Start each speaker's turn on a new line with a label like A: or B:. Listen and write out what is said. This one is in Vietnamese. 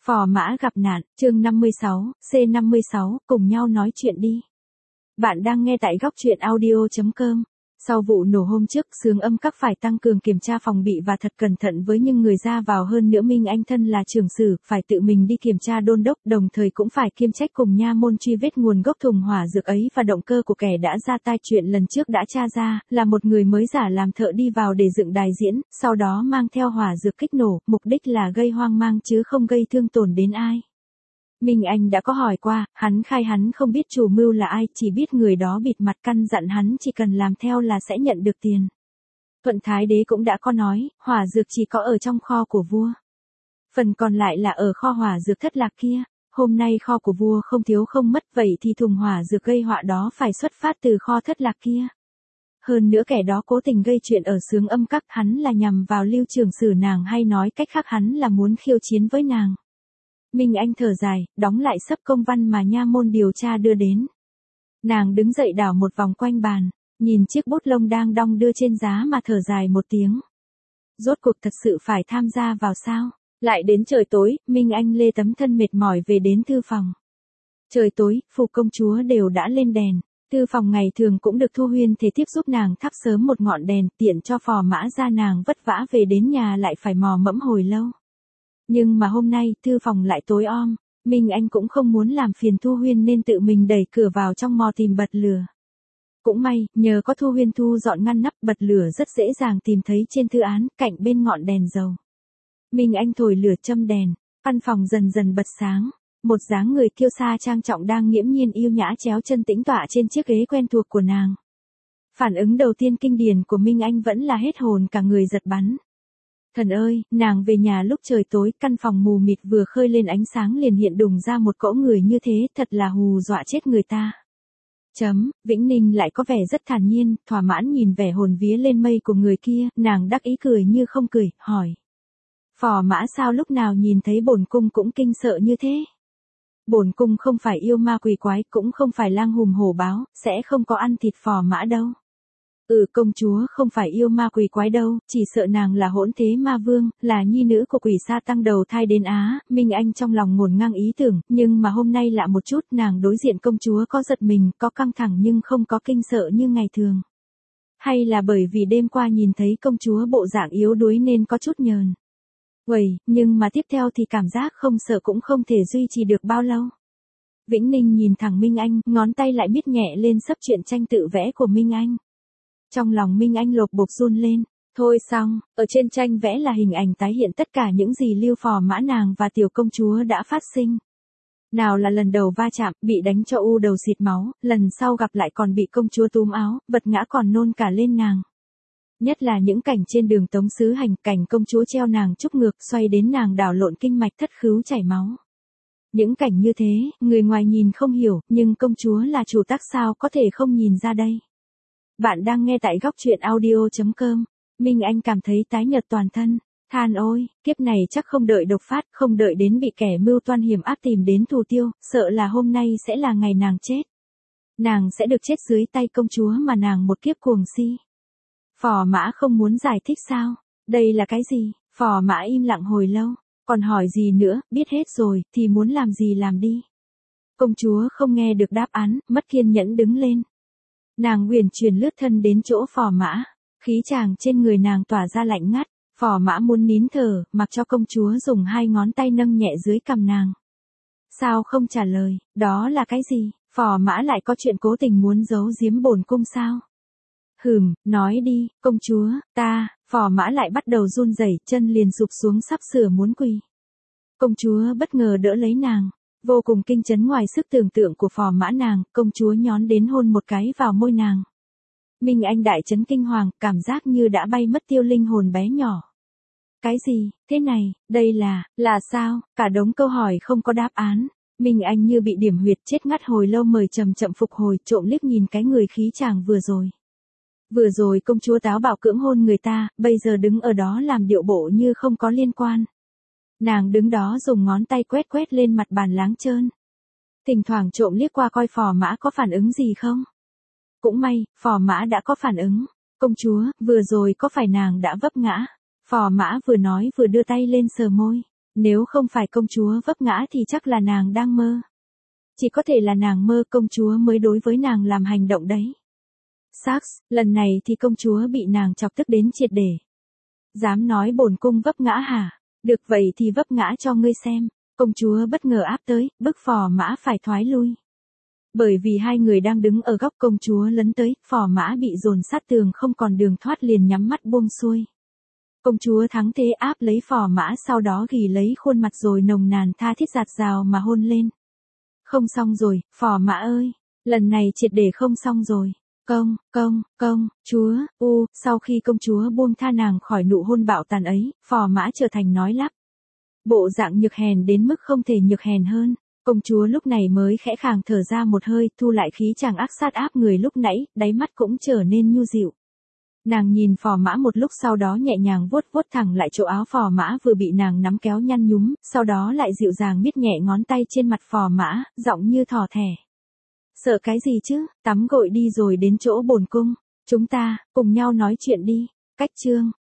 A: Phò mã gặp nạn, chương 56, C56, cùng nhau nói chuyện đi. Bạn đang nghe tại góc truyện audio.com. Sau vụ nổ hôm trước, Xướng Âm Các phải tăng cường kiểm tra phòng bị và thật cẩn thận với những người ra vào, hơn nữa Minh Anh thân là trưởng sử, phải tự mình đi kiểm tra đôn đốc, đồng thời cũng phải kiêm trách cùng nha môn truy vết nguồn gốc thùng hỏa dược ấy và động cơ của kẻ đã ra tay. Chuyện lần trước đã tra ra, là một người mới giả làm thợ đi vào để dựng đài diễn, sau đó mang theo hỏa dược kích nổ, mục đích là gây hoang mang chứ không gây thương tổn đến ai. Minh Anh đã có hỏi qua, hắn khai hắn không biết chủ mưu là ai, chỉ biết người đó bịt mặt, căn dặn hắn chỉ cần làm theo là sẽ nhận được tiền. Thuận Thái Đế cũng đã có nói, hỏa dược chỉ có ở trong kho của vua. Phần còn lại là ở kho hỏa dược Thất Lạc kia. Hôm nay kho của vua không thiếu không mất, vậy thì thùng hỏa dược gây họa đó phải xuất phát từ kho Thất Lạc kia. Hơn nữa kẻ đó cố tình gây chuyện ở Xướng Âm Các, hắn là nhằm vào Lưu trưởng sử nàng, hay nói cách khác hắn là muốn khiêu chiến với nàng. Minh Anh thở dài, đóng lại sấp công văn mà nha môn điều tra đưa đến. Nàng đứng dậy đảo một vòng quanh bàn, nhìn chiếc bút lông đang đong đưa trên giá mà thở dài một tiếng. Rốt cuộc thật sự phải tham gia vào sao? Lại đến trời tối, Minh Anh lê tấm thân mệt mỏi về đến thư phòng. Trời tối, phủ công chúa đều đã lên đèn. Thư phòng ngày thường cũng được Thu Huyên thể tiếp giúp nàng thắp sớm một ngọn đèn, tiện cho phò mã ra nàng vất vả về đến nhà lại phải mò mẫm hồi lâu. Nhưng mà hôm nay, thư phòng lại tối om, Minh Anh cũng không muốn làm phiền Thu Huyên nên tự mình đẩy cửa vào trong mò tìm bật lửa. Cũng may, nhờ có Thu Huyên thu dọn ngăn nắp, bật lửa rất dễ dàng tìm thấy trên thư án, cạnh bên ngọn đèn dầu. Minh Anh thổi lửa châm đèn, căn phòng dần dần bật sáng, một dáng người kiêu sa trang trọng đang nghiễm nhiên yêu nhã chéo chân tĩnh tọa trên chiếc ghế quen thuộc của nàng. Phản ứng đầu tiên kinh điển của Minh Anh vẫn là hết hồn cả người giật bắn. Thần ơi, nàng về nhà lúc trời tối, căn phòng mù mịt vừa khơi lên ánh sáng liền hiện đùng ra một cỗ người như thế, thật là hù dọa chết người ta. Vĩnh Ninh lại có vẻ rất thản nhiên, thỏa mãn nhìn vẻ hồn vía lên mây của người kia, nàng đắc ý cười như không cười, hỏi. Phò mã sao lúc nào nhìn thấy bổn cung cũng kinh sợ như thế? Bổn cung không phải yêu ma quỷ quái, cũng không phải lang hùm hổ báo, sẽ không có ăn thịt phò mã đâu. Công chúa không phải yêu ma quỷ quái đâu, chỉ sợ nàng là hỗn thế ma vương, là nhi nữ của quỷ sa tăng đầu thai đến Á. Minh Anh trong lòng ngổn ngang ý tưởng, nhưng mà hôm nay lạ một chút, nàng đối diện công chúa có giật mình, có căng thẳng nhưng không có kinh sợ như ngày thường. Hay là bởi vì đêm qua nhìn thấy công chúa bộ dạng yếu đuối nên có chút nhờn. Nhưng mà tiếp theo thì cảm giác không sợ cũng không thể duy trì được bao lâu. Vĩnh Ninh nhìn thẳng Minh Anh, ngón tay lại miết nhẹ lên sấp truyện tranh tự vẽ của Minh Anh. Trong lòng Minh Anh lột bột run lên, thôi xong, ở trên tranh vẽ là hình ảnh tái hiện tất cả những gì Lưu phò mã nàng và tiểu công chúa đã phát sinh. Nào là lần đầu va chạm, bị đánh cho u đầu xịt máu, lần sau gặp lại còn bị công chúa túm áo, vật ngã còn nôn cả lên nàng. Nhất là những cảnh trên đường Tống Sứ Hành, cảnh công chúa treo nàng trúc ngược, xoay đến nàng đảo lộn kinh mạch thất khứu chảy máu. Những cảnh như thế, người ngoài nhìn không hiểu, nhưng công chúa là chủ tác sao có thể không nhìn ra đây. Bạn đang nghe tại góc truyện audio.com. Minh Anh cảm thấy tái nhợt toàn thân, than ôi, kiếp này chắc không đợi độc phát, không đợi đến bị kẻ mưu toan hiểm ác tìm đến thủ tiêu, sợ là hôm nay sẽ là ngày nàng chết. Nàng sẽ được chết dưới tay công chúa mà nàng một kiếp cuồng si. Phò mã không muốn giải thích sao? Đây là cái gì? Phò mã im lặng hồi lâu, còn hỏi gì nữa, biết hết rồi, thì muốn làm gì làm đi. Công chúa không nghe được đáp án, mất kiên nhẫn đứng lên. Nàng uyển chuyển lướt thân đến chỗ phò mã, khí chàng trên người nàng tỏa ra lạnh ngắt, phò mã muốn nín thở, mặc cho công chúa dùng hai ngón tay nâng nhẹ dưới cằm nàng. Sao không trả lời, đó là cái gì? Phò mã lại có chuyện cố tình muốn giấu giếm bổn cung sao? Nói đi, công chúa, phò mã lại bắt đầu run rẩy, chân liền sụp xuống sắp sửa muốn quỳ. Công chúa bất ngờ đỡ lấy nàng. Vô cùng kinh chấn ngoài sức tưởng tượng của phò mã nàng, công chúa nhón đến hôn một cái vào môi nàng. Minh Anh đại chấn kinh hoàng, cảm giác như đã bay mất tiêu linh hồn bé nhỏ. Cái gì, thế này, đây là sao, cả đống câu hỏi không có đáp án. Minh Anh như bị điểm huyệt chết ngắt hồi lâu mời chậm chậm phục hồi, trộm liếc nhìn cái người khí chàng vừa rồi. Vừa rồi công chúa táo bạo cưỡng hôn người ta, bây giờ đứng ở đó làm điệu bộ như không có liên quan. Nàng đứng đó dùng ngón tay quét quét lên mặt bàn láng trơn. Thỉnh thoảng trộm liếc qua coi phò mã có phản ứng gì không. Cũng may, phò mã đã có phản ứng. Công chúa, vừa rồi có phải nàng đã vấp ngã? Phò mã vừa nói vừa đưa tay lên sờ môi. Nếu không phải công chúa vấp ngã thì chắc là nàng đang mơ. Chỉ có thể là nàng mơ công chúa mới đối với nàng làm hành động đấy. Sax, lần này thì công chúa bị nàng chọc tức đến triệt để. Dám nói bổn cung vấp ngã hả? Được vậy thì vấp ngã cho ngươi xem. Công chúa bất ngờ áp tới, bức phò mã phải thoái lui. Bởi vì hai người đang đứng ở góc công chúa lấn tới, phò mã bị dồn sát tường không còn đường thoát liền nhắm mắt buông xuôi. Công chúa thắng thế áp lấy phò mã sau đó ghì lấy khuôn mặt rồi nồng nàn tha thiết giạt rào mà hôn lên. Không xong rồi, phò mã ơi, lần này triệt để không xong rồi. Chúa, sau khi công chúa buông tha nàng khỏi nụ hôn bạo tàn ấy, phò mã trở thành nói lắp. Bộ dạng nhược hèn đến mức không thể nhược hèn hơn. Công chúa lúc này mới khẽ khàng thở ra một hơi, thu lại khí chàng ác sát áp người lúc nãy, đáy mắt cũng trở nên nhu dịu. Nàng nhìn phò mã một lúc sau đó nhẹ nhàng vuốt vuốt thẳng lại chỗ áo phò mã vừa bị nàng nắm kéo nhăn nhúm, sau đó lại dịu dàng miết nhẹ ngón tay trên mặt phò mã, giọng như thỏ thẻ. Sợ cái gì chứ, tắm gội đi rồi đến chỗ bổn cung, chúng ta, cùng nhau nói chuyện đi. Cách chương